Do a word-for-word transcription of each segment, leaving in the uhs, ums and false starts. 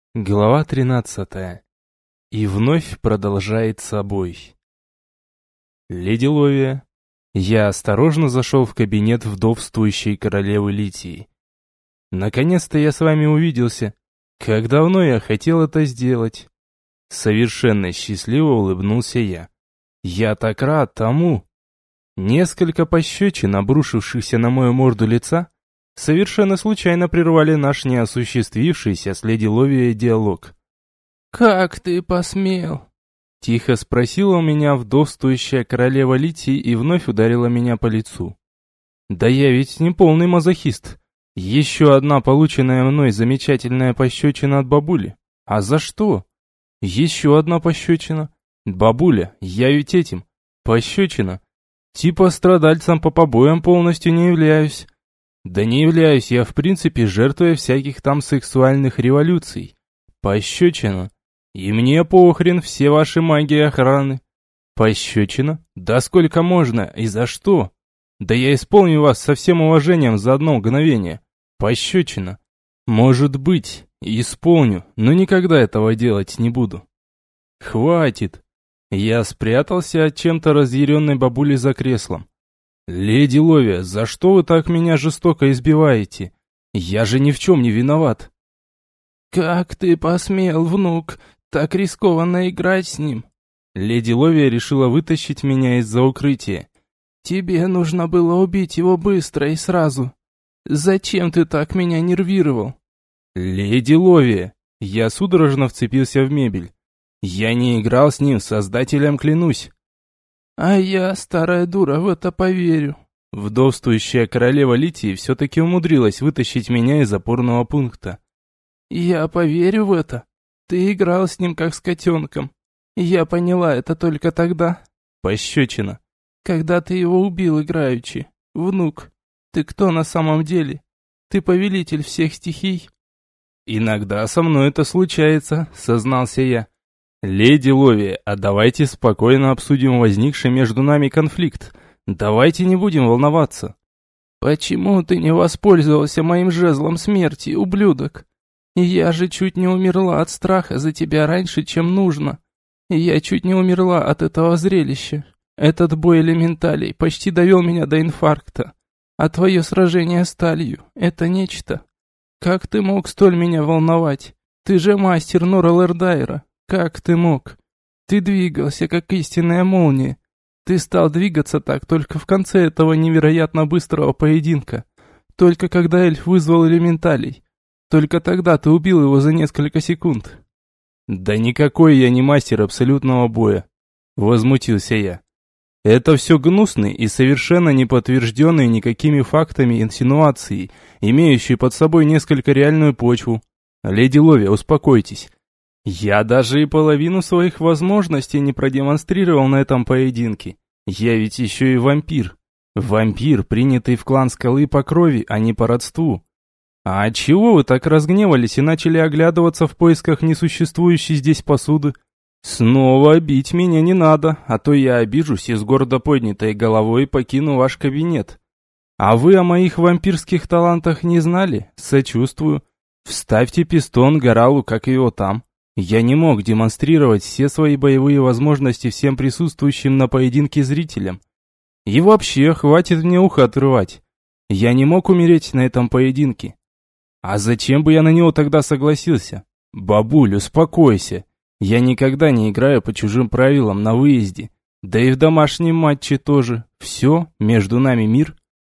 Глава тринадцатая. И вновь продолжает собой. Леди Ловия. Я осторожно зашел в кабинет вдовствующей королевы Литии. Наконец-то я с вами увиделся. Как давно я хотел это сделать. Совершенно счастливо улыбнулся я. Я так рад тому. Несколько пощечин, обрушившихся на мою морду лица, совершенно случайно прервали наш неосуществившийся с леди Ловией диалог. «Как ты посмел?» Тихо спросила у меня вдовствующая королева Литии и вновь ударила меня по лицу. «Да я ведь не полный мазохист. Еще одна полученная мной замечательная пощечина от бабули. А за что? Еще одна пощечина. Бабуля, я ведь этим. Пощечина. Типа страдальцем по побоям полностью не являюсь. Да не являюсь я в принципе жертвой всяких там сексуальных революций. Пощечина. И мне похрен все ваши магии охраны. Пощечина? Да сколько можно и за что? Да я исполню вас со всем уважением за одно мгновение. Пощечина. Может быть, исполню, но никогда этого делать не буду. Хватит. Я спрятался от чем-то разъяренной бабули за креслом. «Леди Ловия, за что вы так меня жестоко избиваете? Я же ни в чем не виноват». «Как ты посмел, внук, так рискованно играть с ним?» Леди Ловия решила вытащить меня из-за укрытия. «Тебе нужно было убить его быстро и сразу. Зачем ты так меня нервировал?» «Леди Ловия!» Я судорожно вцепился в мебель. «Я не играл с ним, создателем клянусь». «А я, старая дура, в это поверю». Вдовствующая королева Литии все-таки умудрилась вытащить меня из опорного пункта. «Я поверю в это. Ты играл с ним как с котенком. Я поняла это только тогда». Пощечина. «Когда ты его убил играючи. Внук, ты кто на самом деле? Ты повелитель всех стихий?» «Иногда со мной это случается», — сознался я. «Леди Ловия, а давайте спокойно обсудим возникший между нами конфликт. Давайте не будем волноваться». «Почему ты не воспользовался моим жезлом смерти, ублюдок? Я же чуть не умерла от страха за тебя раньше, чем нужно. Я чуть не умерла от этого зрелища. Этот бой элементалей почти довел меня до инфаркта. А твое сражение с Талью — это нечто. Как ты мог столь меня волновать? Ты же мастер Нора Лэрдайра. Как ты мог? Ты двигался, как истинная молния. Ты стал двигаться так только в конце этого невероятно быстрого поединка. Только когда эльф вызвал элементалей. Только тогда ты убил его за несколько секунд». «Да никакой я не мастер абсолютного боя», — возмутился я. «Это все гнусные и совершенно не подтвержденные никакими фактами инсинуации, имеющие под собой несколько реальную почву. Леди Ловия, успокойтесь. Я даже и половину своих возможностей не продемонстрировал на этом поединке. Я ведь еще и вампир. Вампир, принятый в клан Скалы по крови, а не по родству. А отчего вы так разгневались и начали оглядываться в поисках несуществующей здесь посуды? Снова бить меня не надо, а то я обижусь и с гордо поднятой головой покину ваш кабинет. А вы о моих вампирских талантах не знали? Сочувствую. Вставьте пистон Горалу, как его там. Я не мог демонстрировать все свои боевые возможности всем присутствующим на поединке зрителям. И вообще, хватит мне ухо отрывать. Я не мог умереть на этом поединке. А зачем бы я на него тогда согласился? Бабуль, успокойся. Я никогда не играю по чужим правилам на выезде. Да и в домашнем матче тоже. Все, между нами мир.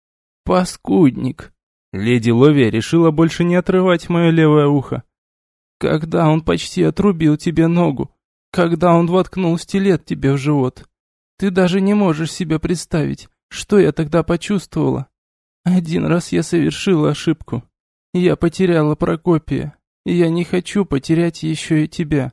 Паскудник. Леди Ловия решила больше не отрывать мое левое ухо. Когда он почти отрубил тебе ногу, когда он воткнул стилет тебе в живот. Ты даже не можешь себе представить, что я тогда почувствовала. Один раз я совершила ошибку. Я потеряла Прокопия, и я не хочу потерять еще и тебя.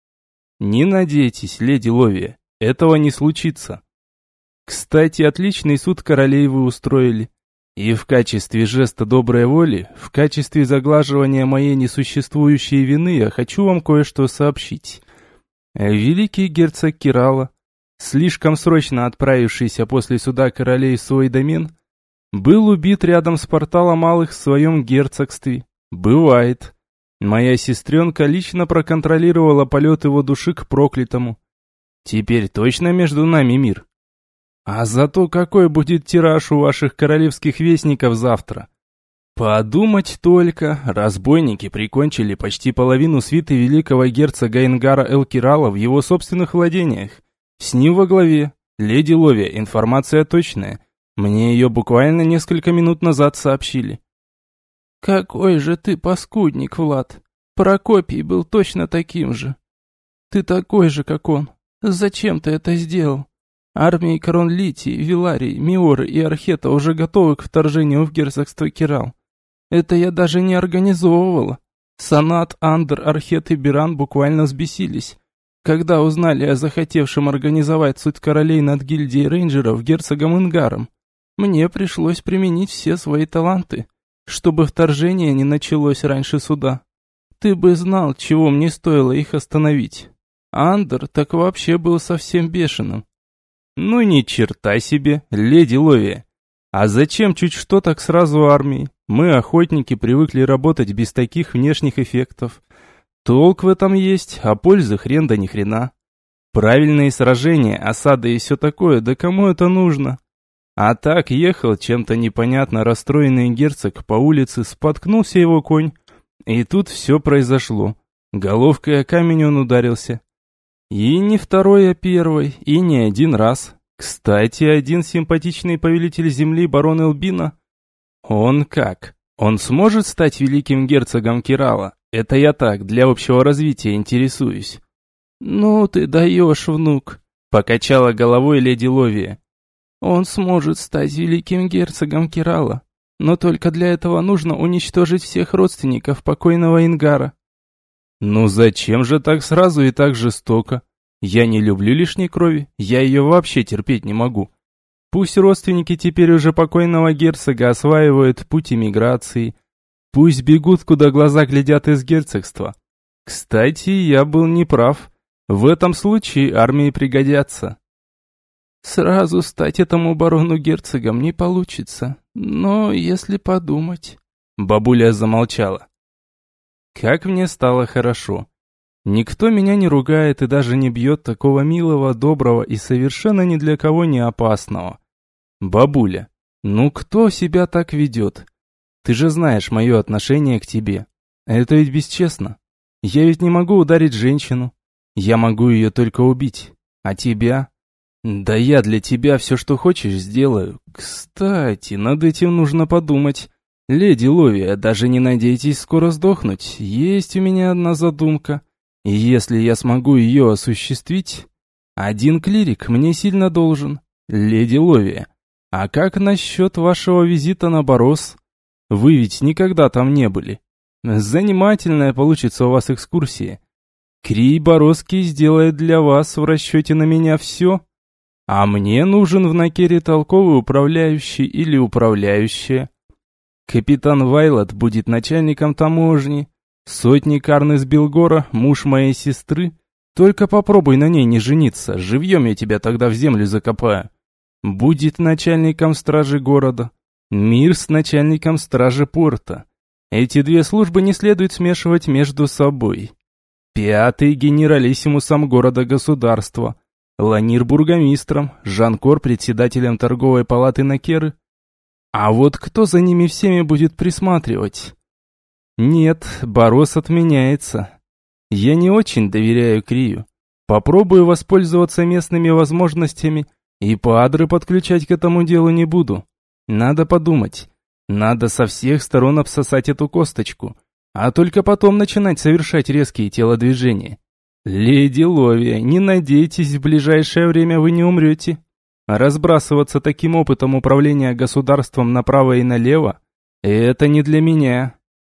Не надейтесь, леди Ловия, этого не случится. Кстати, отличный суд королей вы устроили. И в качестве жеста доброй воли, в качестве заглаживания моей несуществующей вины я хочу вам кое-что сообщить. Великий герцог Кирала, слишком срочно отправившийся после суда королей в свой домен, был убит рядом с порталом малых в своем герцогстве. Бывает. Моя сестренка лично проконтролировала полет его души к проклятому. Теперь точно между нами мир. А зато какой будет тираж у ваших королевских вестников завтра? Подумать только, разбойники прикончили почти половину свиты великого герцога Ингара Элкирала в его собственных владениях. С ним во главе. Леди Ловия, информация точная. Мне ее буквально несколько минут назад сообщили. «Какой же ты паскудник, Влад! Прокопий был точно таким же. Ты такой же, как он. Зачем ты это сделал? Армии корон Литии, Виларии, Миоры и Архета уже готовы к вторжению в герцогство Кирал. Это я даже не организовывала. Санат, Андер, Архет и Биран буквально взбесились, когда узнали о захотевшем организовать суд королей над гильдией рейнджеров герцогом Ингаром. Мне пришлось применить все свои таланты, чтобы вторжение не началось раньше суда. Ты бы знал, чего мне стоило их остановить. Андер так вообще был совсем бешеным. Ну ни черта себе, леди Ловия. А зачем чуть что так сразу армии? Мы, охотники, привыкли работать без таких внешних эффектов. Толк в этом есть, а пользы хрен да ни хрена. Правильные сражения, осады и все такое, да кому это нужно? А так ехал чем-то непонятно расстроенный герцог по улице, споткнулся его конь. И тут все произошло. Головкой о камень он ударился. И не второй, а первый, и не один раз. Кстати, один симпатичный повелитель земли, барон Элбина. Он как? Он сможет стать великим герцогом Кирала? Это я так, для общего развития интересуюсь. Ну ты даешь, внук, покачала головой леди Ловия. Он сможет стать великим герцогом Кирала, но только для этого нужно уничтожить всех родственников покойного Ингара. Ну зачем же так сразу и так жестоко? Я не люблю лишней крови, я ее вообще терпеть не могу. Пусть родственники теперь уже покойного герцога осваивают путь эмиграции, пусть бегут, куда глаза глядят из герцогства. Кстати, я был неправ, в этом случае армии пригодятся. Сразу стать этому барону герцогом не получится, но если подумать... Бабуля замолчала. Как мне стало хорошо. Никто меня не ругает и даже не бьет такого милого, доброго и совершенно ни для кого не опасного. Бабуля, ну кто себя так ведет? Ты же знаешь мое отношение к тебе. Это ведь бесчестно. Я ведь не могу ударить женщину. Я могу ее только убить. А тебя? Да я для тебя все, что хочешь, сделаю. Кстати, над этим нужно подумать. Леди Ловия, даже не надейтесь скоро сдохнуть. Есть у меня одна задумка. И если я смогу ее осуществить, один клирик мне сильно должен. Леди Ловия, а как насчет вашего визита на Борос? Вы ведь никогда там не были. Занимательная получится у вас экскурсия. Крий Боросский сделает для вас в расчете на меня все. А мне нужен в Накере толковый управляющий или управляющая. Капитан Вайлот будет начальником таможни. Сотник Арнес Белгора, муж моей сестры. Только попробуй на ней не жениться, живьем я тебя тогда в землю закопаю. Будет начальником стражи города. Мир с начальником стражи порта. Эти две службы не следует смешивать между собой. Пятый генералиссимусом города-государства. Ланир бургомистром, Жанкор председателем торговой палаты Накеры. А вот кто за ними всеми будет присматривать? Нет, Борос отменяется. Я не очень доверяю Крию. Попробую воспользоваться местными возможностями и падры подключать к этому делу не буду. Надо подумать. Надо со всех сторон обсосать эту косточку, а только потом начинать совершать резкие телодвижения. Леди Ловия, не надейтесь, в ближайшее время вы не умрете. Разбрасываться таким опытом управления государством направо и налево – это не для меня.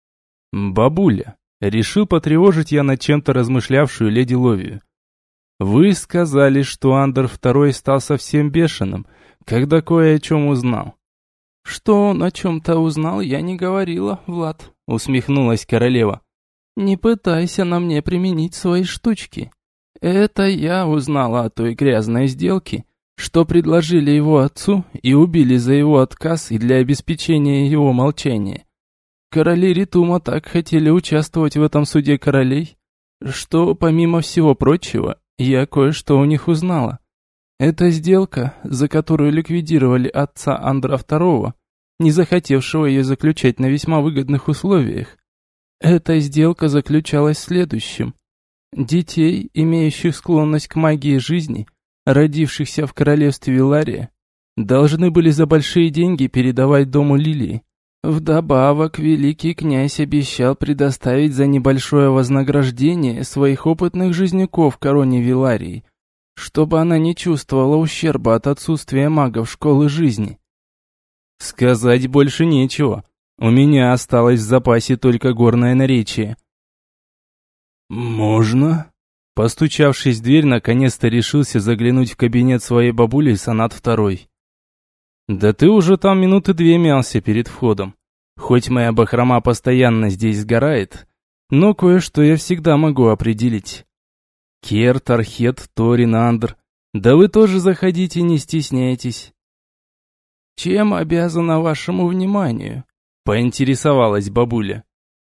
Бабуля, решил потревожить я над чем-то размышлявшую леди Ловию. Вы сказали, что Андер второй стал совсем бешеным, когда кое о чем узнал. Что он о чем-то узнал, я не говорила, Влад, усмехнулась королева. Не пытайся на мне применить свои штучки. Это я узнала о той грязной сделке, что предложили его отцу и убили за его отказ и для обеспечения его молчания. Короли Ритума так хотели участвовать в этом суде королей, что, помимо всего прочего, я кое-что у них узнала. Эта сделка, за которую ликвидировали отца Андра второго, не захотевшего ее заключать на весьма выгодных условиях, эта сделка заключалась в следующем. Детей, имеющих склонность к магии жизни, родившихся в королевстве Вилария, должны были за большие деньги передавать дому Лилии. Вдобавок, великий князь обещал предоставить за небольшое вознаграждение своих опытных жизняков короне Виларии, чтобы она не чувствовала ущерба от отсутствия магов школы жизни. Сказать больше нечего. У меня осталось в запасе только горное наречие. «Можно?» Постучавшись в дверь, наконец-то решился заглянуть в кабинет своей бабули Санат второй. «Да ты уже там минуты две мялся перед входом. Хоть моя бахрома постоянно здесь сгорает, но кое-что я всегда могу определить. Керт, Архет, Торин, Андр, да вы тоже заходите, не стесняйтесь». «Чем обязана вашему вниманию?» — поинтересовалась бабуля.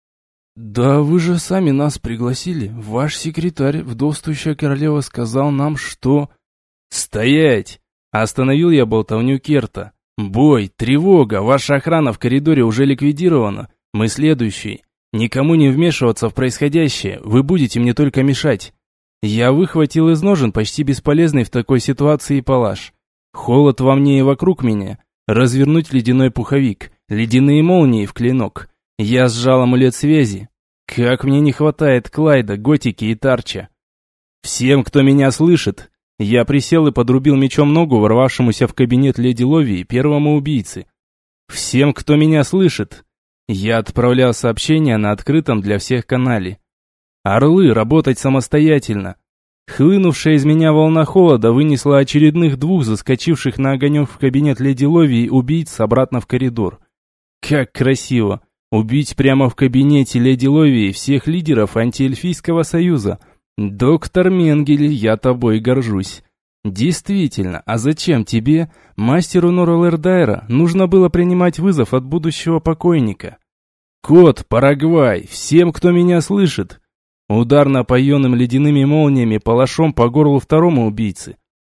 «Да вы же сами нас пригласили. Ваш секретарь, вдовствующая королева, сказал нам, что...» «Стоять!» — остановил я болтовню Керта. «Бой, тревога, ваша охрана в коридоре уже ликвидирована. Мы следующие. Никому не вмешиваться в происходящее, вы будете мне только мешать». Я выхватил из ножен почти бесполезный в такой ситуации палаш. Холод во мне и вокруг меня. Развернуть ледяной пуховик, ледяные молнии в клинок. Я сжал амулет связи. Как мне не хватает Клайда, Готики и Тарча. Всем, кто меня слышит, я присел и подрубил мечом ногу ворвавшемуся в кабинет леди Ловии, первому убийце. Всем, кто меня слышит, я отправлял сообщения на открытом для всех канале. Орлы, работать самостоятельно. Хлынувшая из меня волна холода вынесла очередных двух заскочивших на огонек в кабинет леди Ловии убийц обратно в коридор. Как красиво! Убить прямо в кабинете леди Ловии всех лидеров антиэльфийского союза. Доктор Менгель, я тобой горжусь. Действительно, а зачем тебе, мастеру Норрелэрдайра, нужно было принимать вызов от будущего покойника? Кот, Парагвай, всем, кто меня слышит. Удар напоенным ледяными молниями палашом по горлу второму убийцы.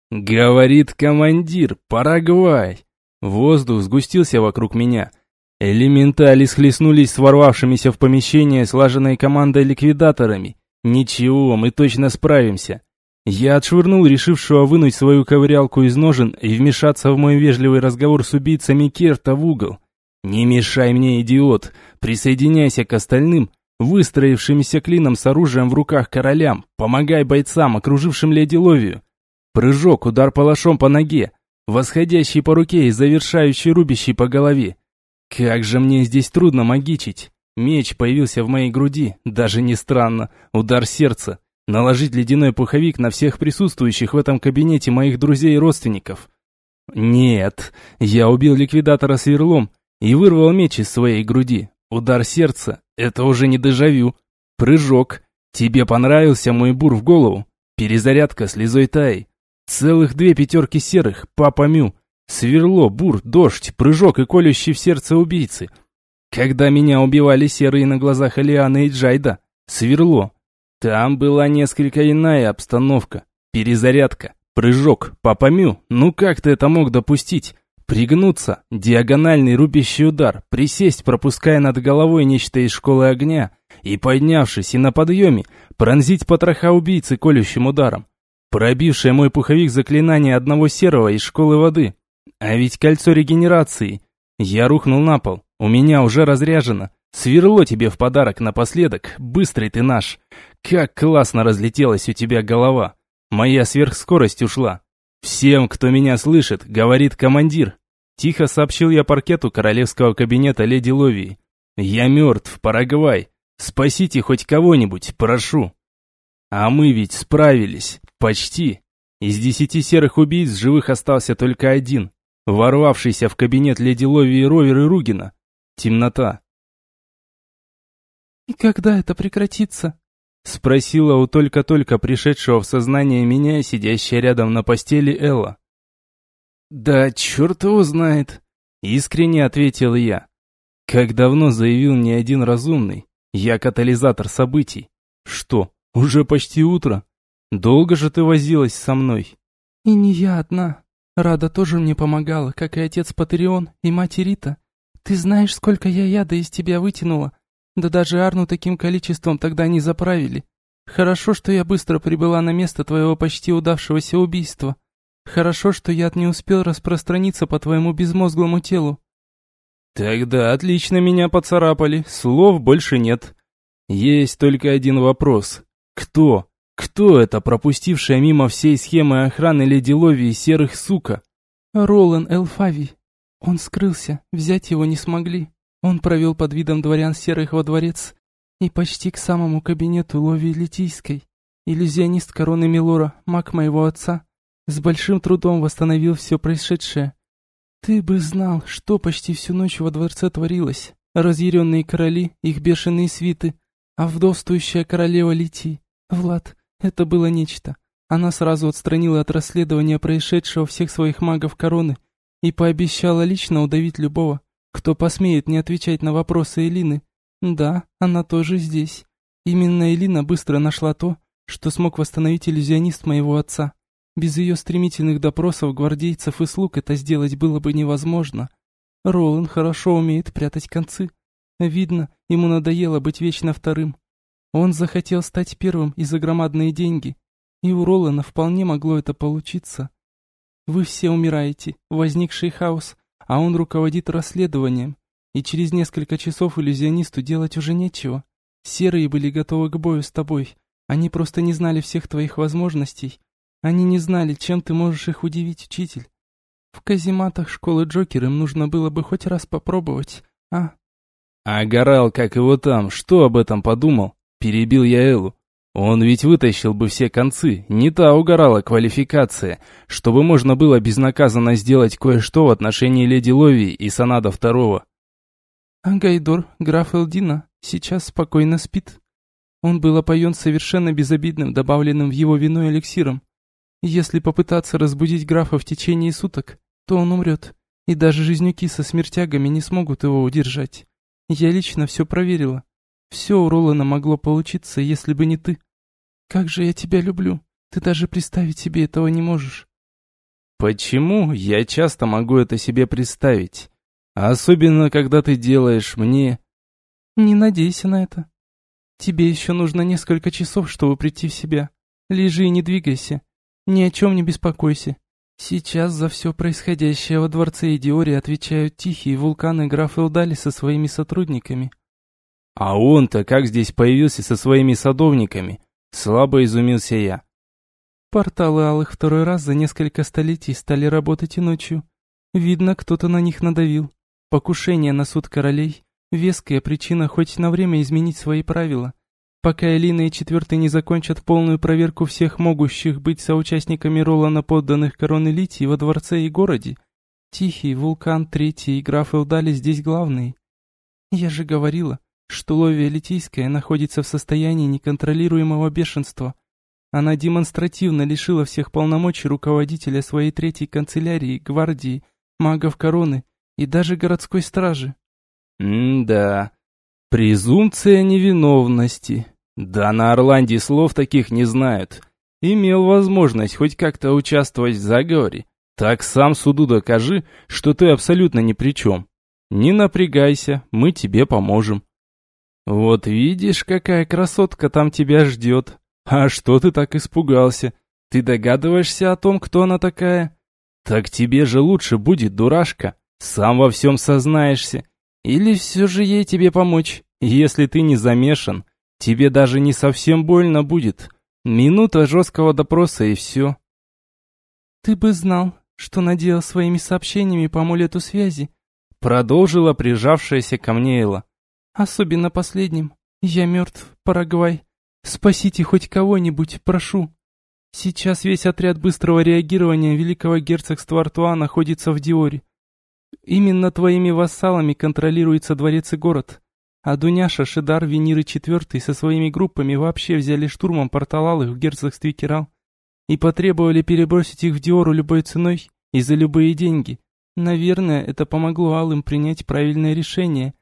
Говорит командир, Парагвай. Воздух сгустился вокруг меня. Элементали схлестнулись с ворвавшимися в помещение слаженной командой ликвидаторами. Ничего, мы точно справимся. Я отшвырнул решившего вынуть свою ковырялку из ножен и вмешаться в мой вежливый разговор с убийцами Керта в угол. Не мешай мне, идиот, присоединяйся к остальным, выстроившимся клином с оружием в руках королям, помогай бойцам, окружившим леди Ловию. Прыжок, удар палашом по ноге, восходящий по руке и завершающий рубящий по голове. Как же мне здесь трудно магичить. Меч появился в моей груди, даже не странно, удар сердца. Наложить ледяной пуховик на всех присутствующих в этом кабинете моих друзей и родственников. Нет, я убил ликвидатора сверлом и вырвал меч из своей груди. Удар сердца — это уже не дежавю. Прыжок. Тебе понравился мой бур в голову? Перезарядка слезой Таи. Целых две пятерки серых, папа Мю. Сверло, бур, дождь, прыжок и колющий в сердце убийцы. Когда меня убивали серые на глазах Алианы и Джайда, сверло. Там была несколько иная обстановка. Перезарядка, прыжок, папа Мю. Ну как ты это мог допустить? Пригнуться, диагональный рубящий удар, присесть, пропуская над головой нечто из школы огня, и, поднявшись и на подъеме, пронзить потроха убийцы колющим ударом, пробившее мой пуховик заклинание одного серого из школы воды. А ведь кольцо регенерации. Я рухнул на пол, у меня уже разряжено. Сверло тебе в подарок напоследок, быстрый ты наш. Как классно разлетелась у тебя голова. Моя сверхскорость ушла. «Всем, кто меня слышит, говорит командир», — тихо сообщил я паркету королевского кабинета леди Ловии. «Я мертв, Парагвай. Спасите хоть кого-нибудь, прошу». А мы ведь справились. Почти. Из десяти серых убийц живых остался только один, ворвавшийся в кабинет леди Ловии Ровер и Ругина. Темнота. «И когда это прекратится?» — спросила у только-только пришедшего в сознание меня, сидящая рядом на постели Элла. «Да черт его знает», — искренне ответил я. Как давно заявил мне один разумный, я катализатор событий. Что, уже почти утро? Долго же ты возилась со мной? И не я одна. Рада тоже мне помогала, как и отец Патерион и мать Рита. Ты знаешь, сколько я яда из тебя вытянула? Да даже Арну таким количеством тогда не заправили. Хорошо, что я быстро прибыла на место твоего почти удавшегося убийства. Хорошо, что яд не успел распространиться по твоему безмозглому телу. Тогда отлично меня поцарапали, слов больше нет. Есть только один вопрос. Кто? Кто это, пропустившая мимо всей схемы охраны леди Ловии серых сука? Ролан Элфави. Он скрылся, взять его не смогли. Он провел под видом дворян серых во дворец и почти к самому кабинету Ловии Литийской. Иллюзионист короны Милора, маг моего отца, с большим трудом восстановил все происшедшее. Ты бы знал, что почти всю ночь во дворце творилось. Разъяренные короли, их бешеные свиты, а вдовствующая королева Литии. Влад, это было нечто. Она сразу отстранила от расследования происшедшего всех своих магов короны и пообещала лично удавить любого, кто посмеет не отвечать на вопросы Элины. Да, она тоже здесь. Именно Элина быстро нашла то, что смог восстановить иллюзионист моего отца. Без ее стремительных допросов гвардейцев и слуг это сделать было бы невозможно. Ролан хорошо умеет прятать концы. Видно, ему надоело быть вечно вторым. Он захотел стать первым и за громадные деньги. И у Ролана вполне могло это получиться. Вы все умираете, возникший хаос, а он руководит расследованием. И через несколько часов иллюзионисту делать уже нечего. Серые были готовы к бою с тобой. Они просто не знали всех твоих возможностей. Они не знали, чем ты можешь их удивить, учитель. В казематах школы Джокер им нужно было бы хоть раз попробовать, а? А Горал, как его там, что об этом подумал? Перебил я Эллу. Он ведь вытащил бы все концы, не та у Горала квалификация, чтобы можно было безнаказанно сделать кое-что в отношении леди Ловии и Санада Второго. А Гайдор, граф Элдина, сейчас спокойно спит. Он был опоен совершенно безобидным, добавленным в его вино эликсиром. Если попытаться разбудить графа в течение суток, то он умрет, и даже жизнюки со смертягами не смогут его удержать. Я лично все проверила. Все у Ролана могло получиться, если бы не ты. Как же я тебя люблю, ты даже представить себе этого не можешь. Почему я часто могу это себе представить? Особенно, когда ты делаешь мне... Не надейся на это. Тебе еще нужно несколько часов, чтобы прийти в себя. Лежи и не двигайся. Ни о чем не беспокойся. Сейчас за все происходящее во дворце Идиори отвечают тихие вулканы граф Элдали со своими сотрудниками. А он-то как здесь появился со своими садовниками? Слабо изумился я. Порталы алых второй раз за несколько столетий стали работать и ночью. Видно, кто-то на них надавил. Покушение на суд королей — веская причина хоть на время изменить свои правила. Пока Элина и Четвертый не закончат полную проверку всех могущих быть соучастниками Ролана подданных короны Литии во дворце и городе, Тихий, Вулкан, Третий и граф Элдали здесь главные. Я же говорила, что Ловия Литийская находится в состоянии неконтролируемого бешенства. Она демонстративно лишила всех полномочий руководителя своей третьей канцелярии, гвардии, магов короны и даже городской стражи. М-да, презумпция невиновности. Да на Орланде слов таких не знают. Имел возможность хоть как-то участвовать в заговоре. Так сам суду докажи, что ты абсолютно ни при чем. Не напрягайся, мы тебе поможем. Вот видишь, какая красотка там тебя ждет. А что ты так испугался? Ты догадываешься о том, кто она такая? Так тебе же лучше будет, дурашка. Сам во всем сознаешься. Или все же ей тебе помочь, если ты не замешан. Тебе даже не совсем больно будет. Минута жесткого допроса и все. Ты бы знал, что надел своими сообщениями по амулету связи. Продолжила прижавшаяся ко мне Элла. Особенно последним. Я мертв, Парагвай. Спасите хоть кого-нибудь, прошу. Сейчас весь отряд быстрого реагирования Великого Герцогства Артуа находится в Диоре. Именно твоими вассалами контролируется дворец и город. А Дуняша, Шидар, Вениры Четвертый со своими группами вообще взяли штурмом портал Алых в герцогстве Кирал и потребовали перебросить их в Диору любой ценой и за любые деньги. Наверное, это помогло Алым принять правильное решение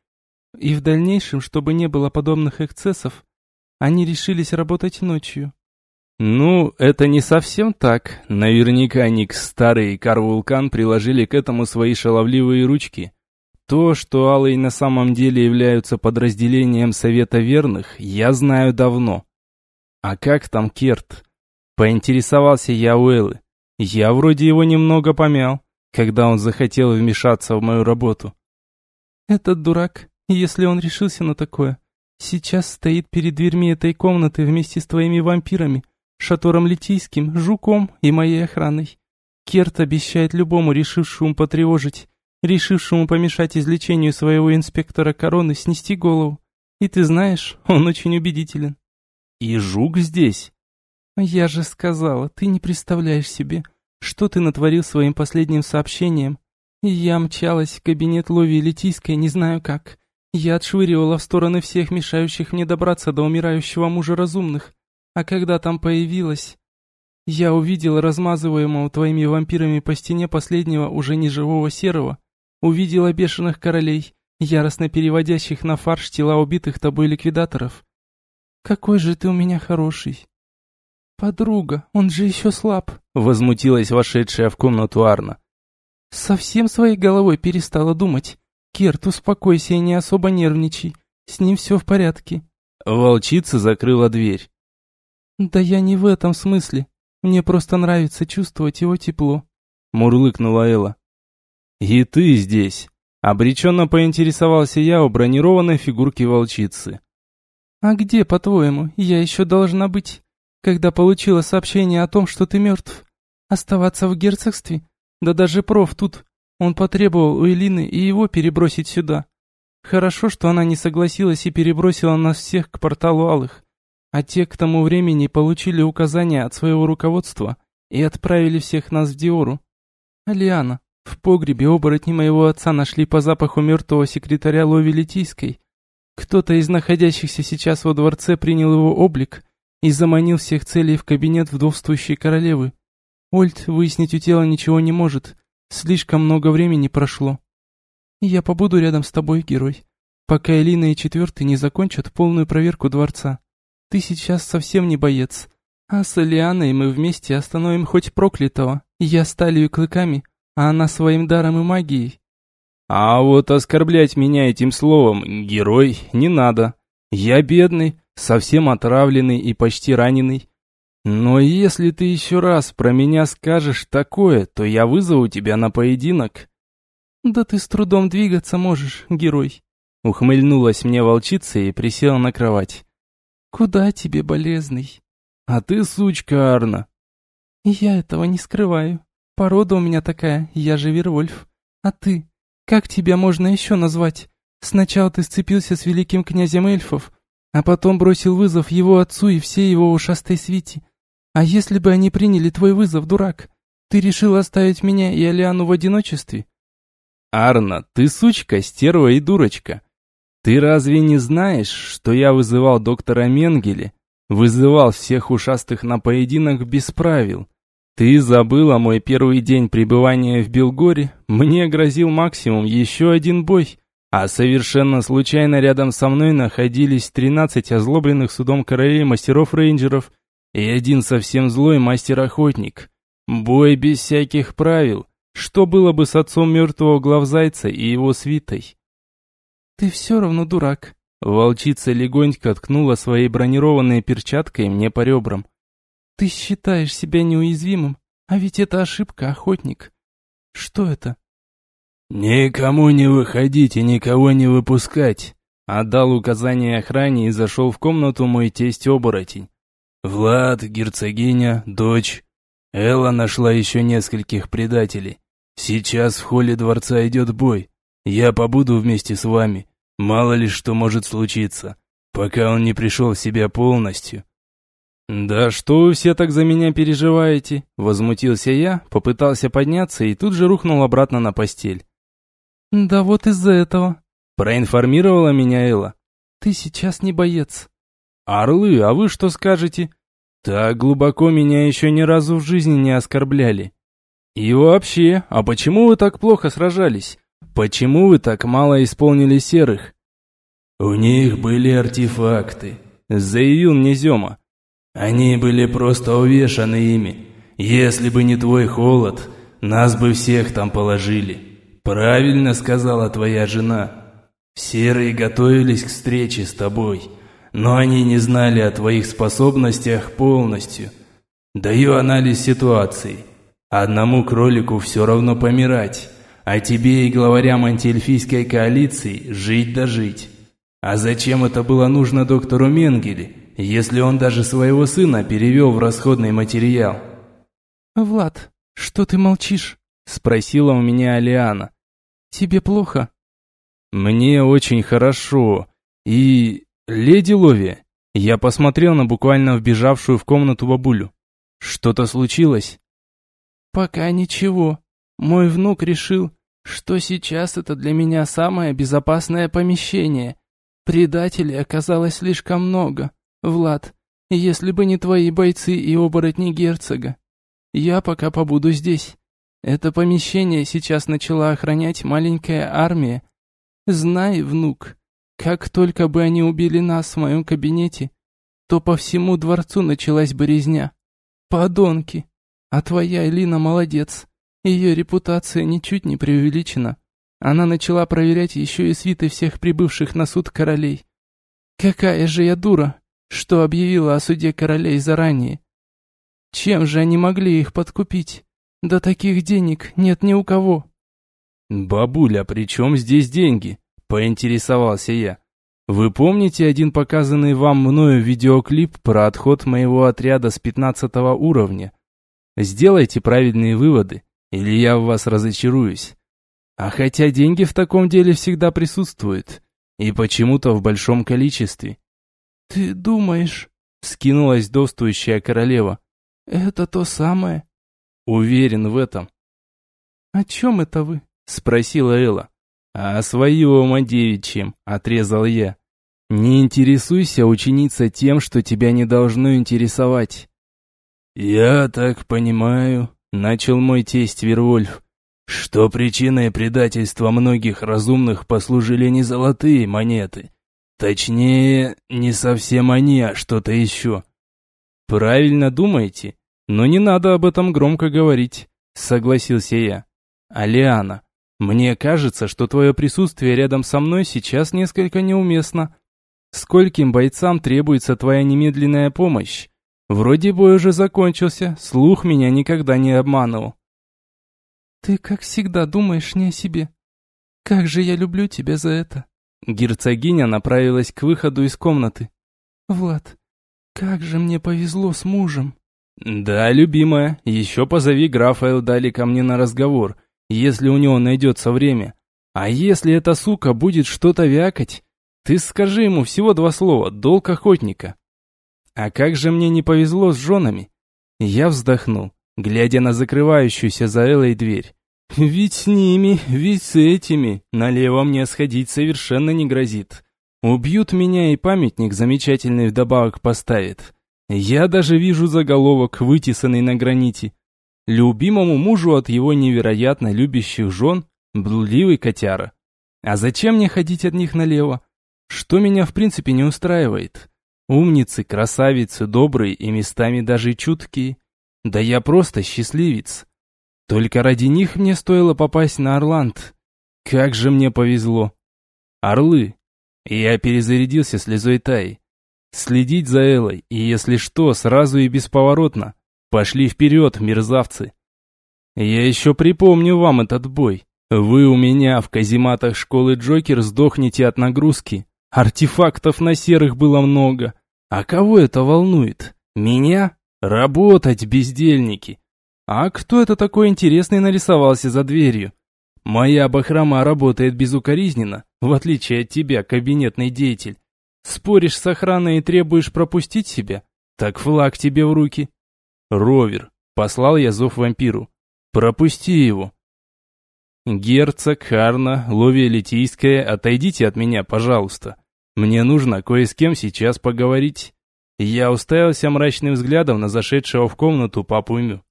И в дальнейшем, чтобы не было подобных эксцессов, они решились работать ночью. Ну, это не совсем так. Наверняка Ник Старый и Кар Вулкан приложили к этому свои шаловливые ручки. То, что Алые на самом деле являются подразделением Совета Верных, я знаю давно. А как там Керт? Поинтересовался я у Эллы. Я вроде его немного помял, когда он захотел вмешаться в мою работу. Этот дурак, если он решился на такое, сейчас стоит перед дверьми этой комнаты вместе с твоими вампирами, Шатором Литийским, Жуком и моей охраной. Керт обещает любому, решившему потревожить, решившему помешать излечению своего инспектора короны, снести голову. И ты знаешь, он очень убедителен. И Жук здесь? Я же сказала, ты не представляешь себе, что ты натворил своим последним сообщением. Я мчалась в кабинет Лови Литийской, не знаю как. Я отшвыривала в стороны всех мешающих мне добраться до умирающего мужа разумных. А когда там появилась, я увидела размазываемого твоими вампирами по стене последнего уже неживого серого. Увидела бешеных королей, яростно переводящих на фарш тела убитых тобой ликвидаторов. Какой же ты у меня хороший. Подруга, он же еще слаб, возмутилась вошедшая в комнату Арна. Совсем своей головой перестала думать. Керт, успокойся и не особо нервничай. С ним все в порядке. Волчица закрыла дверь. Да я не в этом смысле. Мне просто нравится чувствовать его тепло. Мурлыкнула Элла. И ты здесь. Обреченно поинтересовался я у бронированной фигурки волчицы. А где, по-твоему, я еще должна быть, когда получила сообщение о том, что ты мертв? Оставаться в герцогстве? Да даже проф тут. Он потребовал у Элины и его перебросить сюда. Хорошо, что она не согласилась и перебросила нас всех к порталу Алых. А те к тому времени получили указания от своего руководства и отправили всех нас в Диору. Алиана, в погребе оборотни моего отца нашли по запаху мертвого секретаря Лови Литийской. Кто-то из находящихся сейчас во дворце принял его облик и заманил всех целей в кабинет вдовствующей королевы. Ольд выяснить у тела ничего не может, слишком много времени прошло. Я побуду рядом с тобой, герой, пока Элина и Четвертый не закончат полную проверку дворца. Ты сейчас совсем не боец, а с Алианой мы вместе остановим хоть проклятого. Я сталью и клыками, а она своим даром и магией. А вот оскорблять меня этим словом, герой, не надо. Я бедный, совсем отравленный и почти раненый. Но если ты еще раз про меня скажешь такое, то я вызову тебя на поединок. Да ты с трудом двигаться можешь, герой. Ухмыльнулась мне волчица и присела на кровать. Куда тебе, болезный? А ты сучка, Арна. Я этого не скрываю. Порода у меня такая, я же Вервольф. А ты? Как тебя можно еще назвать? Сначала ты сцепился с великим князем эльфов, а потом бросил вызов его отцу и всей его ушастой свите. А если бы они приняли твой вызов, дурак? Ты решил оставить меня и Алиану в одиночестве? Арна, ты сучка, стерва и дурочка. Ты разве не знаешь, что я вызывал доктора Менгеле? Вызывал всех ушастых на поединок без правил. Ты забыла мой первый день пребывания в Белгоре? Мне грозил максимум еще один бой, а совершенно случайно рядом со мной находились тринадцать озлобленных судом королей мастеров-рейнджеров и один совсем злой мастер-охотник. Бой без всяких правил. Что было бы с отцом мертвого главзайца и его свитой? Ты все равно дурак. Волчица легонько ткнула своей бронированной перчаткой мне по ребрам. Ты считаешь себя неуязвимым, а ведь это ошибка, охотник. Что это? Никому не выходить и никого не выпускать. Отдал указание охране и зашел в комнату мой тесть-оборотень. Влад, герцогиня, дочь. Элла нашла еще нескольких предателей. Сейчас в холле дворца идет бой. Я побуду вместе с вами. Мало ли что может случиться, пока он не пришел в себя полностью. «Да что вы все так за меня переживаете?» Возмутился я, попытался подняться и тут же рухнул обратно на постель. «Да вот из-за этого», проинформировала меня Элла. «Ты сейчас не боец». «Орлы, а вы что скажете?» «Так глубоко меня еще ни разу в жизни не оскорбляли. И вообще, а почему вы так плохо сражались? Почему вы так мало исполнили серых?» «У них были артефакты», — заявил мне Зема. «Они были просто увешаны ими. Если бы не твой холод, нас бы всех там положили. Правильно сказала твоя жена. Серые готовились к встрече с тобой, но они не знали о твоих способностях полностью. Даю анализ ситуации. Одному кролику все равно помирать, а тебе и главарям антиэльфийской коалиции жить да жить. А зачем это было нужно доктору Менгеле, если он даже своего сына перевел в расходный материал?» «Влад, что ты молчишь?» — спросила у меня Алиана. «Тебе плохо?» «Мне очень хорошо. И... леди Лови...» Я посмотрел на буквально вбежавшую в комнату бабулю. «Что-то случилось?» «Пока ничего. Мой внук решил, что сейчас это для меня самое безопасное помещение. Предателей оказалось слишком много. Влад, если бы не твои бойцы и оборотни герцога. Я пока побуду здесь. Это помещение сейчас начала охранять маленькая армия. Знай, внук, как только бы они убили нас в моем кабинете, то по всему дворцу началась бы резня. Подонки. А твоя Элина молодец. Ее репутация ничуть не преувеличена. Она начала проверять еще и свиты всех прибывших на суд королей. Какая же я дура, что объявила о суде королей заранее. Чем же они могли их подкупить? Да таких денег нет ни у кого». «Бабуля, при чем здесь деньги?» – поинтересовался я. «Вы помните один показанный вам мною видеоклип про отход моего отряда с пятнадцатого уровня? Сделайте правильные выводы, или я в вас разочаруюсь. А хотя деньги в таком деле всегда присутствуют, и почему-то в большом количестве». «Ты думаешь?» – вскинулась вдовствующая королева. «Это то самое?» «Уверен в этом». «О чем это вы?» – спросила Элла. «А о своем, о девичьем», – отрезал я. «Не интересуйся, ученица, тем, что тебя не должно интересовать». «Я так понимаю», — начал мой тесть Вервольф, «что причиной предательства многих разумных послужили не золотые монеты. Точнее, не совсем они, а что-то еще». «Правильно думаете, но не надо об этом громко говорить», — согласился я. «Алиана, мне кажется, что твое присутствие рядом со мной сейчас несколько неуместно. Скольким бойцам требуется твоя немедленная помощь? Вроде бой уже закончился, слух меня никогда не обманывал». «Ты, как всегда, думаешь не о себе. Как же я люблю тебя за это». Герцогиня направилась к выходу из комнаты. «Влад, как же мне повезло с мужем». «Да, любимая, еще позови графа Элдали ко мне на разговор, если у него найдется время. А если эта сука будет что-то вякать, ты скажи ему всего два слова, долг охотника». А как же мне не повезло с женами? Я вздохнул, глядя на закрывающуюся за Эллой дверь. Ведь с ними, ведь с этими, налево мне сходить совершенно не грозит. Убьют меня и памятник замечательный вдобавок поставят. Я даже вижу заголовок, вытесанный на граните. Любимому мужу от его невероятно любящих жен блудливый котяра. А зачем мне ходить от них налево? Что меня в принципе не устраивает? Умницы, красавицы, добрые и местами даже чуткие. Да я просто счастливец. Только ради них мне стоило попасть на Орланд. Как же мне повезло. Орлы. Я перезарядился слезой Таи. Следить за Эллой, и если что, сразу и бесповоротно. Пошли вперед, мерзавцы. Я еще припомню вам этот бой. Вы у меня в казематах школы Джокер сдохнете от нагрузки. Артефактов на серых было много. А кого это волнует? Меня? Работать, бездельники. А кто это такой интересный нарисовался за дверью? Моя бахрома работает безукоризненно, в отличие от тебя, кабинетный деятель. Споришь с охраной и требуешь пропустить себя? Так флаг тебе в руки. Ровер, послал я зов вампиру. Пропусти его. Герцог, Харна, Ловия Литийская, отойдите от меня, пожалуйста. Мне нужно кое с кем сейчас поговорить. Я уставился мрачным взглядом на зашедшего в комнату папу Мю.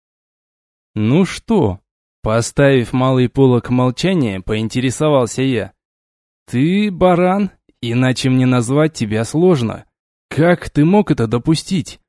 Ну что? Поставив малый полог молчания, поинтересовался я. Ты, баран, Иначе мне назвать тебя сложно. Как ты мог это допустить?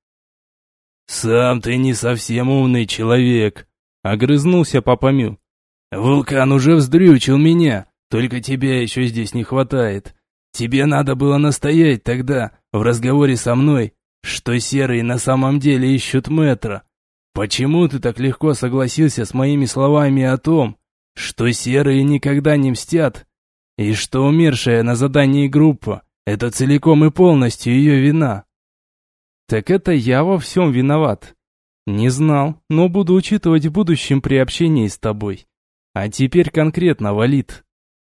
Сам ты не совсем умный человек, огрызнулся Папа Мю. Вулкан уже вздрючил меня, только тебя еще здесь не хватает. Тебе надо было настоять тогда, в разговоре со мной, что серые на самом деле ищут мэтра. Почему ты так легко согласился с моими словами о том, что серые никогда не мстят, и что умершая на задании группа – это целиком и полностью ее вина? Так это я во всем виноват. Не знал, но буду учитывать в будущем при общении с тобой. А теперь конкретно, Валид.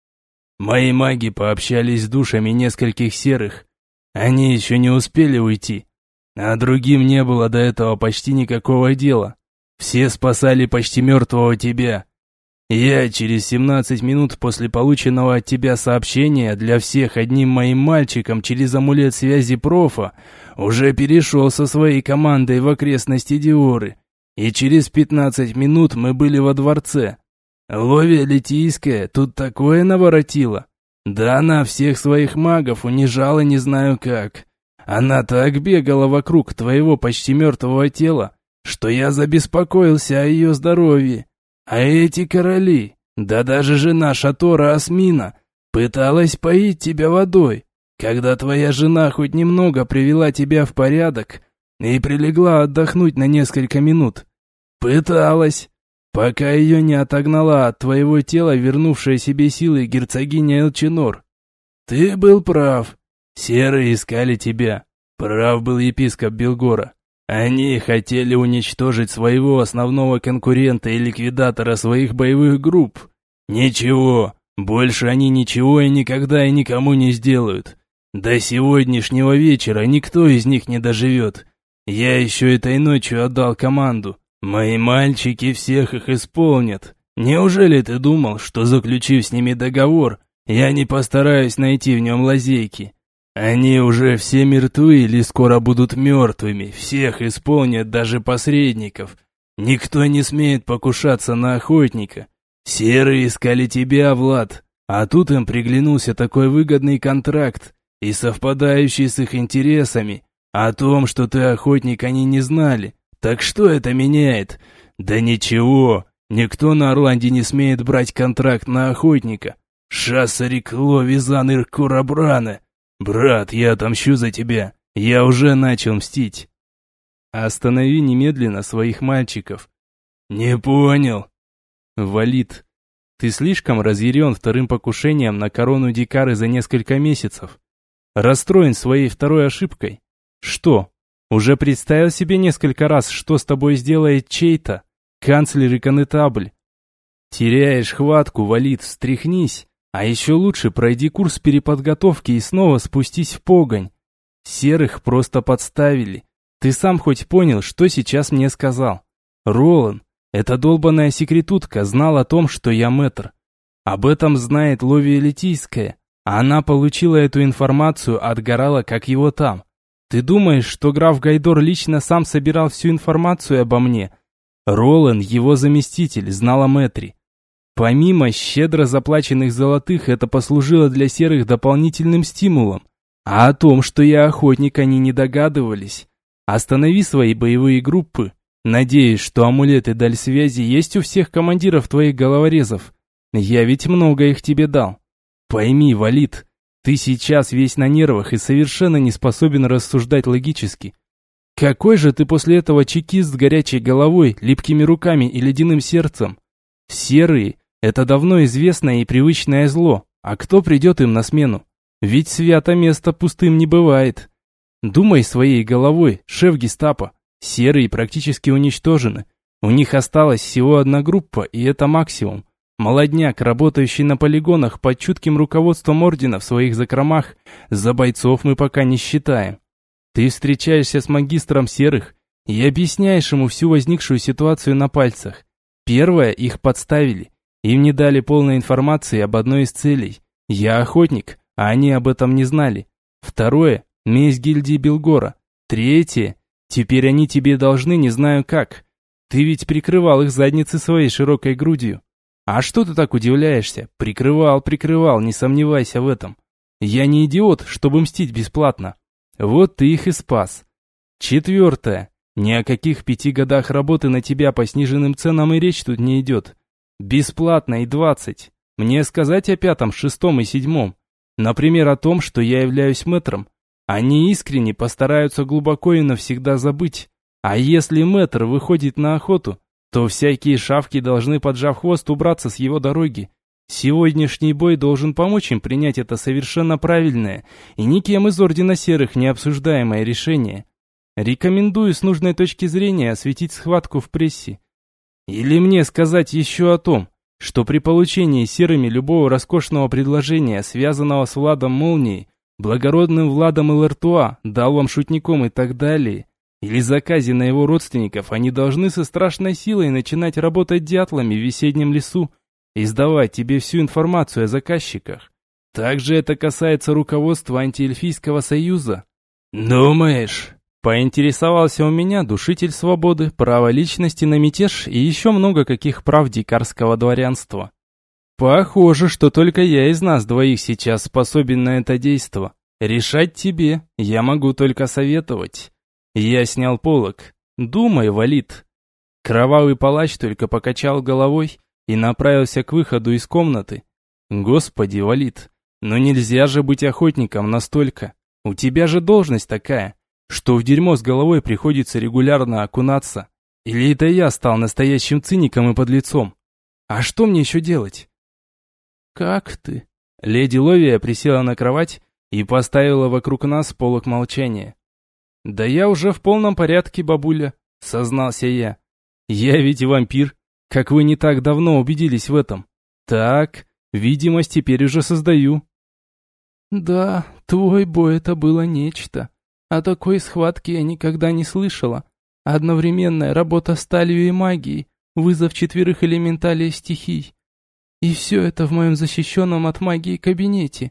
Мои маги пообщались с душами нескольких серых. Они еще не успели уйти. А другим не было до этого почти никакого дела. Все спасали почти мертвого тебя. Я через семнадцать минут после полученного от тебя сообщения для всех одним моим мальчиком через амулет связи профа уже перешел со своей командой в окрестности Диоры. И через пятнадцать минут мы были во дворце. Ловия Литийская тут такое наворотила. Да она всех своих магов унижала не знаю как. Она так бегала вокруг твоего почти мертвого тела, что я забеспокоился о ее здоровье. А эти короли, да даже жена Шатора Асмина, пыталась поить тебя водой, когда твоя жена хоть немного привела тебя в порядок и прилегла отдохнуть на несколько минут. Пыталась, пока ее не отогнала от твоего тела вернувшая себе силы герцогиня Элчинор. Ты был прав, серые искали тебя, прав был епископ Белгора. Они хотели уничтожить своего основного конкурента и ликвидатора своих боевых групп. Ничего, больше они ничего и никогда и никому не сделают. До сегодняшнего вечера никто из них не доживет. Я еще этой ночью отдал команду. Мои мальчики всех их исполнят. Неужели ты думал, что, заключив с ними договор, я не постараюсь найти в нем лазейки? Они уже все мертвы или скоро будут мертвыми, всех исполнят даже посредников. Никто не смеет покушаться на охотника. Серые искали тебя, Влад, а тут им приглянулся такой выгодный контракт и совпадающий с их интересами. О том, что ты охотник, они не знали. Так что это меняет? Да ничего, никто на Орланде не смеет брать контракт на охотника. Шассарик Ловизан Иркурабрана. «Брат, я отомщу за тебя. Я уже начал мстить». «Останови немедленно своих мальчиков». «Не понял». «Валид, ты слишком разъярен вторым покушением на корону Дикары за несколько месяцев. Расстроен своей второй ошибкой. Что, уже представил себе несколько раз, что с тобой сделает чей-то, канцлер и конетабль? Теряешь хватку, Валид, встряхнись. А еще лучше пройди курс переподготовки и снова спустись в погонь. Серых просто подставили. Ты сам хоть понял, что сейчас мне сказал? Ролан, эта долбаная секретутка, знал о том, что я мэтр. Об этом знает Ловия Литийская. А она получила эту информацию от Горала, как его там. Ты думаешь, что граф Гайдор лично сам собирал всю информацию обо мне? Ролан, его заместитель, знал о мэтре. Помимо щедро заплаченных золотых, это послужило для серых дополнительным стимулом. А о том, что я охотник, они не догадывались. Останови свои боевые группы. Надеюсь, что амулеты даль связи есть у всех командиров твоих головорезов. Я ведь много их тебе дал. Пойми, Валид, ты сейчас весь на нервах и совершенно не способен рассуждать логически. Какой же ты после этого чекист с горячей головой, липкими руками и ледяным сердцем? Серые – это давно известное и привычное зло, а кто придет им на смену? Ведь свято место пустым не бывает. Думай своей головой, шеф гестапо. Серые практически уничтожены. У них осталась всего одна группа, и это максимум. Молодняк, работающий на полигонах под чутким руководством ордена в своих закромах, за бойцов мы пока не считаем. Ты встречаешься с магистром серых и объясняешь ему всю возникшую ситуацию на пальцах. Первое, их подставили. Им не дали полной информации об одной из целей. Я охотник, а они об этом не знали. Второе, месть гильдии Белгора. Третье, теперь они тебе должны не знаю как. Ты ведь прикрывал их задницы своей широкой грудью. А что ты так удивляешься? Прикрывал, прикрывал, не сомневайся в этом. Я не идиот, чтобы мстить бесплатно. Вот ты их и спас. Четвертое. Ни о каких пяти годах работы на тебя по сниженным ценам и речь тут не идет. Бесплатно и двадцать. Мне сказать о пятом, шестом и седьмом? Например, о том, что я являюсь мэтром. Они искренне постараются глубоко и навсегда забыть. А если мэтр выходит на охоту, то всякие шавки должны, поджав хвост, убраться с его дороги. Сегодняшний бой должен помочь им принять это совершенно правильное и никем из Ордена Серых не обсуждаемое решение. Рекомендую с нужной точки зрения осветить схватку в прессе. Или мне сказать еще о том, что при получении Серыми любого роскошного предложения, связанного с Владом Молнией, благородным Владом Элартуа, Далвом Шутником и так далее, или заказе на его родственников, они должны со страшной силой начинать работать дятлами в весеннем лесу и сдавать тебе всю информацию о заказчиках. Также это касается руководства антиэльфийского союза. Думаешь? Поинтересовался у меня душитель свободы, право личности на мятеж и еще много каких прав дикарского дворянства. Похоже, что только я из нас двоих сейчас способен на это действо. Решать тебе, я могу только советовать. Я снял полог. Думай, Валид. Кровавый палач только покачал головой и направился к выходу из комнаты. Господи, Валид, но нельзя же быть охотником настолько. У тебя же должность такая, что в дерьмо с головой приходится регулярно окунаться. Или это я стал настоящим циником и подлецом? А что мне еще делать? Как ты? Леди Ловия присела на кровать и поставила вокруг нас полог молчания. Да я уже в полном порядке, бабуля, сознался я. Я ведь вампир, как вы не так давно убедились в этом. Так, видимость теперь уже создаю. Да, твой бой это было нечто. О такой схватке я никогда не слышала. Одновременная работа сталью и магией, вызов четверых элементалей стихий. И все это в моем защищенном от магии кабинете.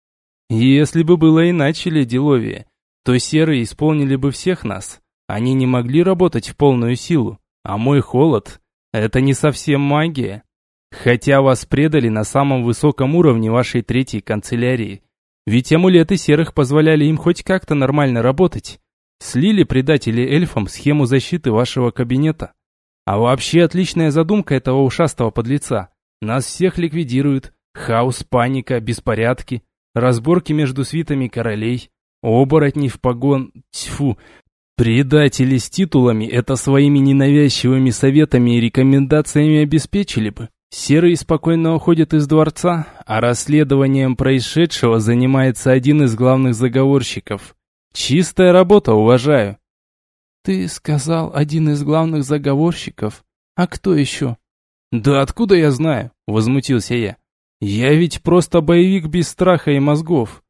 Если бы было иначе, леди Ловия, то серые исполнили бы всех нас. Они не могли работать в полную силу, а мой холод – это не совсем магия. Хотя вас предали на самом высоком уровне вашей третьей канцелярии. Ведь амулеты серых позволяли им хоть как-то нормально работать. Слили предатели эльфам схему защиты вашего кабинета. А вообще отличная задумка этого ушастого подлеца. Нас всех ликвидируют. Хаос, паника, беспорядки, разборки между свитами королей, оборотни в погон... Тьфу! Предатели с титулами это своими ненавязчивыми советами и рекомендациями обеспечили бы. Серые спокойно уходят из дворца, а расследованием происшедшего занимается один из главных заговорщиков. Чистая работа, уважаю. Ты сказал, один из главных заговорщиков? А кто еще? Да откуда я знаю? Возмутился я. Я ведь просто боевик без страха и мозгов.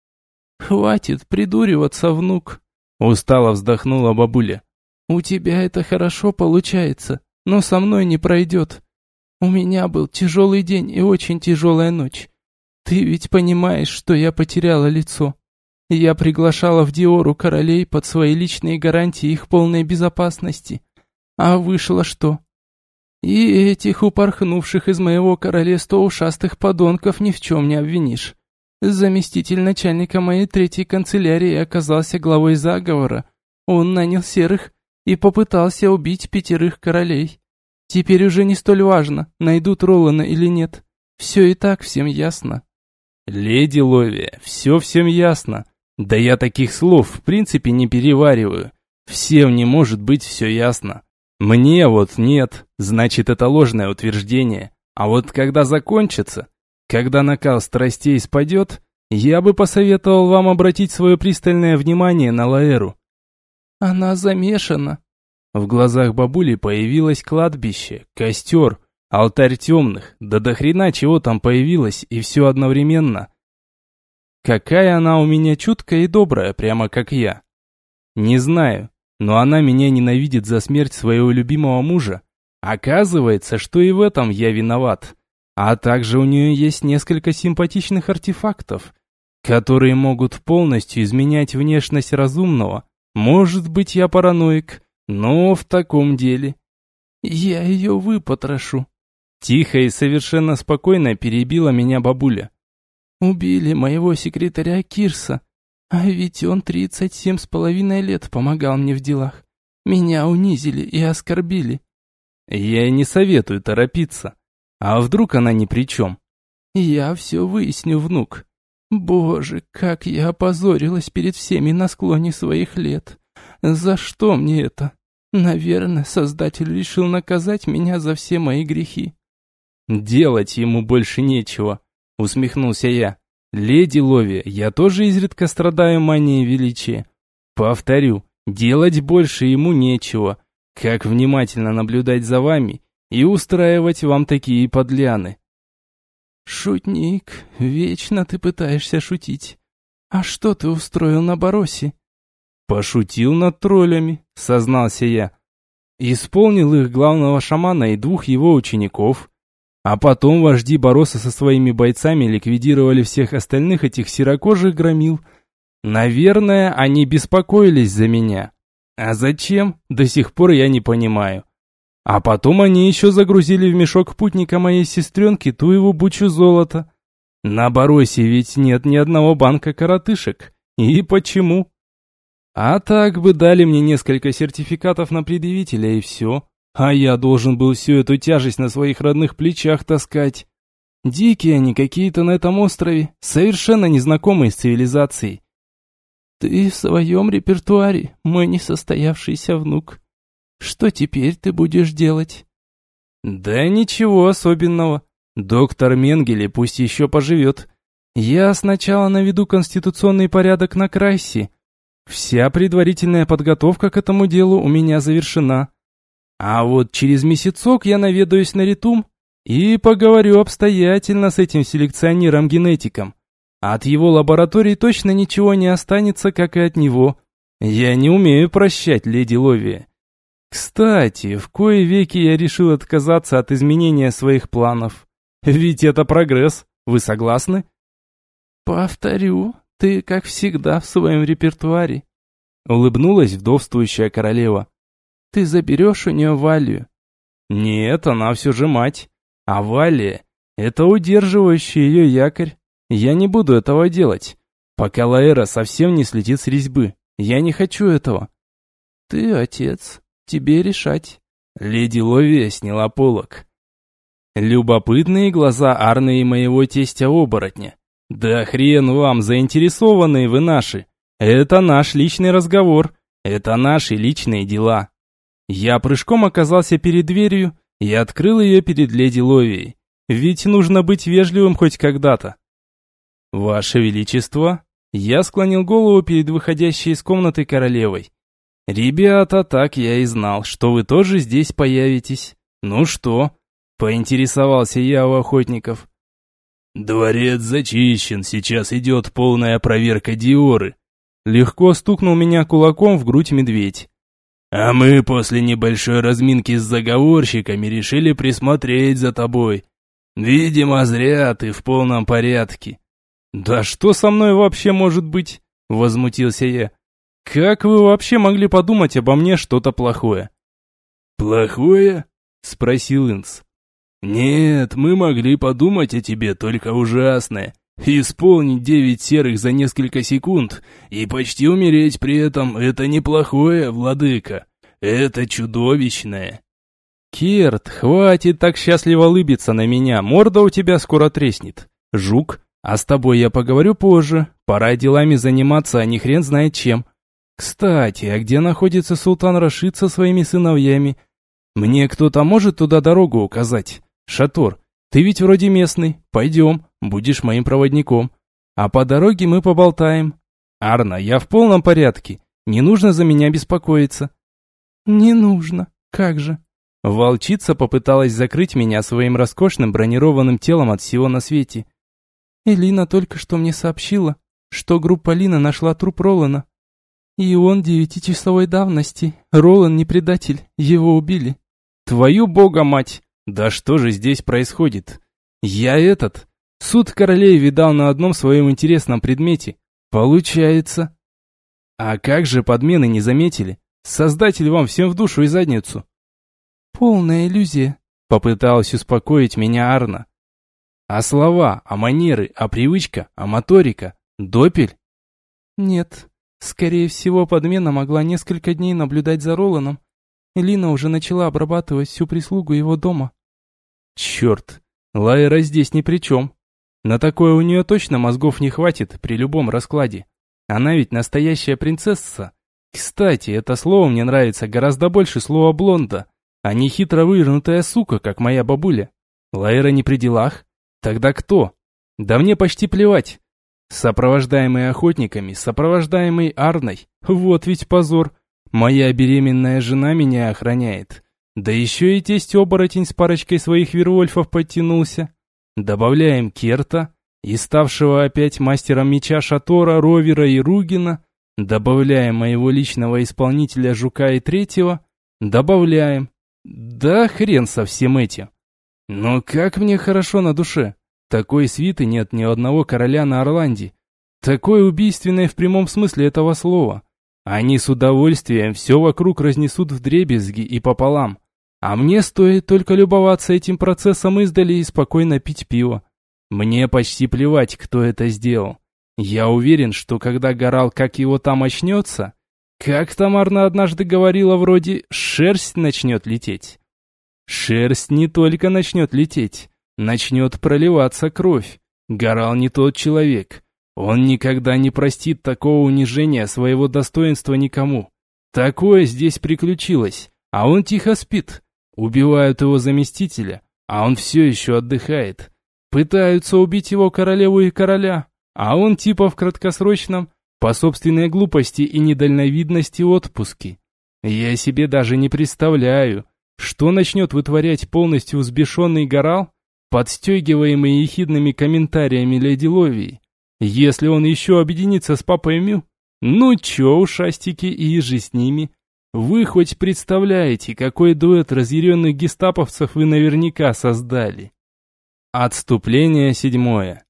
Хватит придуриваться, внук. Устало вздохнула бабуля. У тебя это хорошо получается, но со мной не пройдет. У меня был тяжелый день и очень тяжелая ночь. Ты ведь понимаешь, что я потеряла лицо. Я приглашала в Диору королей под свои личные гарантии их полной безопасности. А вышло что? И этих упорхнувших из моего королевства ушастых подонков ни в чем не обвинишь. Заместитель начальника моей третьей канцелярии оказался главой заговора. Он нанял серых и попытался убить пятерых королей. Теперь уже не столь важно, найдут Ролана или нет. Все и так всем ясно. Леди Ловия, все всем ясно. Да я таких слов в принципе не перевариваю. Всем не может быть все ясно. Мне вот нет, значит это ложное утверждение. А вот когда закончится, когда накал страстей спадет, я бы посоветовал вам обратить свое пристальное внимание на Лаэру. Она замешана. В глазах бабули появилось кладбище, костер, алтарь темных, да до хрена чего там появилось, и все одновременно. Какая она у меня чуткая и добрая, прямо как я. Не знаю, но она меня ненавидит за смерть своего любимого мужа. Оказывается, что и в этом я виноват. А также у нее есть несколько симпатичных артефактов, которые могут полностью изменять внешность разумного. Может быть, я параноик, но в таком деле. Я ее выпотрошу. Тихо и совершенно спокойно перебила меня бабуля. Убили моего секретаря Кирса. А ведь он тридцать семь с половиной лет помогал мне в делах. Меня унизили и оскорбили. Я не советую торопиться. А вдруг она ни при чем? Я все выясню, внук. Боже, как я опозорилась перед всеми на склоне своих лет. За что мне это? Наверное, Создатель решил наказать меня за все мои грехи. Делать ему больше нечего, усмехнулся я. Леди Лови, я тоже изредка страдаю манией величия. Повторю, делать больше ему нечего, как внимательно наблюдать за вами и устраивать вам такие подляны. Шутник, вечно ты пытаешься шутить. А что ты устроил на Баросе? Пошутил над троллями, сознался я. Исполнил их главного шамана и двух его учеников. А потом вожди Бароса со своими бойцами ликвидировали всех остальных этих серокожих громил. Наверное, они беспокоились за меня. А зачем, до сих пор я не понимаю. А потом они еще загрузили в мешок путника моей сестренки ту его бучу золота. На Баросе ведь нет ни одного банка коротышек. И почему? А так бы дали мне несколько сертификатов на предъявителя и все. А я должен был всю эту тяжесть на своих родных плечах таскать. Дикие они какие-то на этом острове, совершенно незнакомые с цивилизацией. Ты в своем репертуаре, мой несостоявшийся внук. Что теперь ты будешь делать? Да ничего особенного. Доктор Менгеле пусть еще поживет. Я сначала наведу конституционный порядок на Крайсе. Вся предварительная подготовка к этому делу у меня завершена. А вот через месяцок я наведаюсь на Ритум и поговорю обстоятельно с этим селекционером-генетиком. От его лаборатории точно ничего не останется, как и от него. Я не умею прощать, леди Ловия. Кстати, в кои веки я решил отказаться от изменения своих планов. Ведь это прогресс, вы согласны? Повторю, ты, как всегда, в своем репертуаре. Улыбнулась вдовствующая королева. Ты заберешь у нее Валию? Нет, она все же мать. А Валия — это удерживающий ее якорь. Я не буду этого делать, пока Лаэра совсем не слетит с резьбы. Я не хочу этого. Ты отец, тебе решать. Леди Ловия сняла полог. Любопытные глаза Арны и моего тестя-оборотня. Да хрен вам, заинтересованные вы наши. Это наш личный разговор. Это наши личные дела. Я прыжком оказался перед дверью и открыл ее перед леди Ловией. Ведь нужно быть вежливым хоть когда-то. Ваше Величество, я склонил голову перед выходящей из комнаты королевой. Ребята, так я и знал, что вы тоже здесь появитесь. Ну что? Поинтересовался я у охотников. Дворец зачищен, сейчас идет полная проверка Диоры. Легко стукнул меня кулаком в грудь медведь. А мы после небольшой разминки с заговорщиками решили присмотреть за тобой. Видимо, зря ты в полном порядке. Да что со мной вообще может быть? Возмутился я. Как вы вообще могли подумать обо мне что-то плохое? Плохое? Спросил Инс. Нет, мы могли подумать о тебе только ужасное. Исполнить девять серых за несколько секунд и почти умереть при этом — это неплохое, владыка. Это чудовищное. Керт, хватит так счастливо улыбиться на меня, морда у тебя скоро треснет. Жук, а с тобой я поговорю позже. Пора делами заниматься, а не хрен знает чем. Кстати, а где находится султан Рашид со своими сыновьями? Мне кто-то может туда дорогу указать? Шатор, ты ведь вроде местный. Пойдем, будешь моим проводником. А по дороге мы поболтаем. Арна, я в полном порядке. Не нужно за меня беспокоиться. Не нужно. Как же? Волчица попыталась закрыть меня своим роскошным бронированным телом от всего на свете. Элина только что мне сообщила, что группа Лина нашла труп Ролана. И он девятичасовой давности. Ролан не предатель, его убили. Твою бога мать! Да что же здесь происходит? Я этот, суд королей видал на одном своем интересном предмете. Получается. А как же подмены не заметили? Создатель вам всем в душу и задницу. Полная иллюзия, попыталась успокоить меня Арна. А слова, а манеры, а привычка, а моторика? Допель? Нет. Скорее всего, подмена могла несколько дней наблюдать за Роланом. Лина уже начала обрабатывать всю прислугу его дома. Черт, Лайра здесь ни при чем. На такое у нее точно мозгов не хватит при любом раскладе. Она ведь настоящая принцесса. Кстати, это слово мне нравится гораздо больше слова блонда, а не хитро вывернутая сука, как моя бабуля. Лайра не при делах? Тогда кто? Да мне почти плевать. Сопровождаемый охотниками, сопровождаемый Арной. Вот ведь позор. Моя беременная жена меня охраняет. Да еще и тесть-оборотень с парочкой своих вервольфов подтянулся. Добавляем Керта и ставшего опять мастером меча Шатора, Ровера и Ругина. Добавляем моего личного исполнителя Жука и Третьего. Добавляем. Да хрен со всем этим. Но как мне хорошо на душе. Такой свиты нет ни одного короля на Орланде. Такой убийственной в прямом смысле этого слова. Они с удовольствием все вокруг разнесут вдребезги и пополам. А мне стоит только любоваться этим процессом издали и спокойно пить пиво. Мне почти плевать, кто это сделал. Я уверен, что когда Горал как его там очнется, как там Арна однажды говорила вроде «шерсть начнет лететь». Шерсть не только начнет лететь, начнет проливаться кровь. Горал не тот человек. Он никогда не простит такого унижения своего достоинства никому. Такое здесь приключилось, а он тихо спит. Убивают его заместителя, а он все еще отдыхает. Пытаются убить его королеву и короля, а он типа в краткосрочном, по собственной глупости и недальновидности отпуске. Я себе даже не представляю, что начнет вытворять полностью взбешенный Горал, подстегиваемый ехидными комментариями леди Ловии. Если он еще объединится с папой Мю, ну че, ушастики и ежи с ними. Вы хоть представляете, какой дуэт разъяренных гестаповцев вы наверняка создали? Отступление седьмое.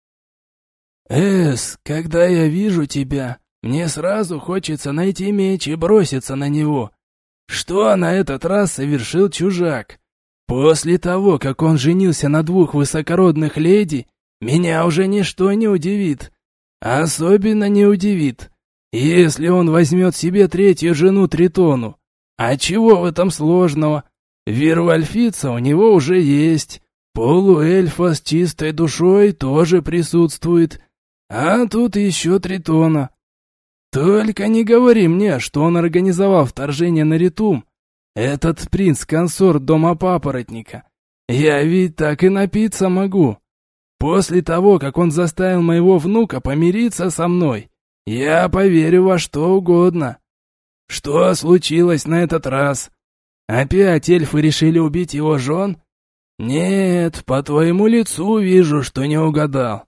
«Эс, когда я вижу тебя, мне сразу хочется найти меч и броситься на него. Что на этот раз совершил чужак? После того, как он женился на двух высокородных леди, меня уже ничто не удивит. Особенно не удивит, если он возьмет себе третью жену Тритону. А чего в этом сложного? Вервольфица у него уже есть, полуэльфа с чистой душой тоже присутствует, а тут еще Тритона. Только не говори мне, что он организовал вторжение на Ритум. Этот принц-консорт дома папоротника. Я ведь так и напиться могу. После того, как он заставил моего внука помириться со мной, я поверю во что угодно. Что случилось на этот раз? Опять эльфы решили убить его жен? Нет, по твоему лицу вижу, что не угадал.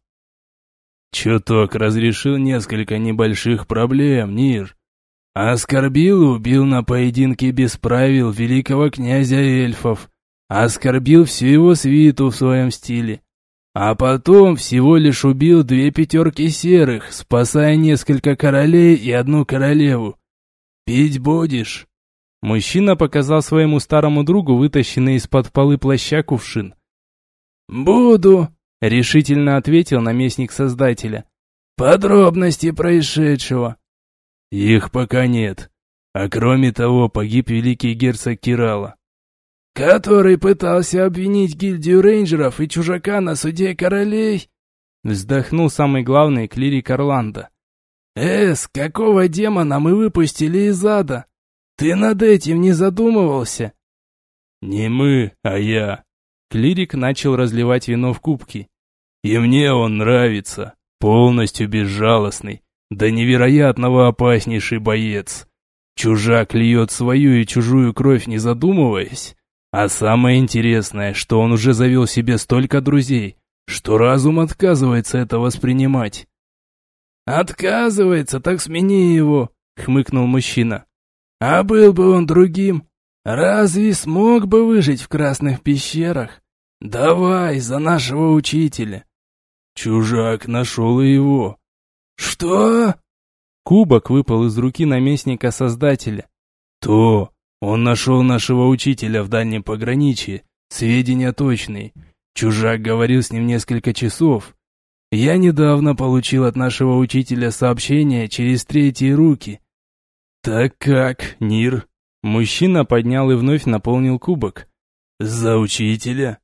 Чуток разрешил несколько небольших проблем, Нир. Оскорбил и убил на поединке без правил великого князя эльфов. Оскорбил всю его свиту в своем стиле. А потом всего лишь убил две пятерки серых, спасая несколько королей и одну королеву. Пить будешь?» Мужчина показал своему старому другу вытащенный из-под полы плаща кувшин. «Буду», — решительно ответил наместник Создателя. «Подробности происшедшего». «Их пока нет. А кроме того, погиб великий герцог Кирала». «Который пытался обвинить гильдию рейнджеров и чужака на суде королей?» Вздохнул самый главный клирик Орландо. «Эс, какого демона мы выпустили из ада? Ты над этим не задумывался?» «Не мы, а я». Клирик начал разливать вино в кубки. «И мне он нравится. Полностью безжалостный, до невероятного опаснейший боец. Чужак льет свою и чужую кровь, не задумываясь. А самое интересное, что он уже завел себе столько друзей, что разум отказывается это воспринимать». «Отказывается, так смени его», — хмыкнул мужчина. «А был бы он другим, разве смог бы выжить в красных пещерах? Давай за нашего учителя». Чужак нашел и его. «Что?» Кубок выпал из руки наместника Создателя. «То, он нашел нашего учителя в дальнем пограничье, сведения точные. Чужак говорил с ним несколько часов. Я недавно получил от нашего учителя сообщение через третьи руки. Так как, Нир?» Мужчина поднял и вновь наполнил кубок. «За учителя?»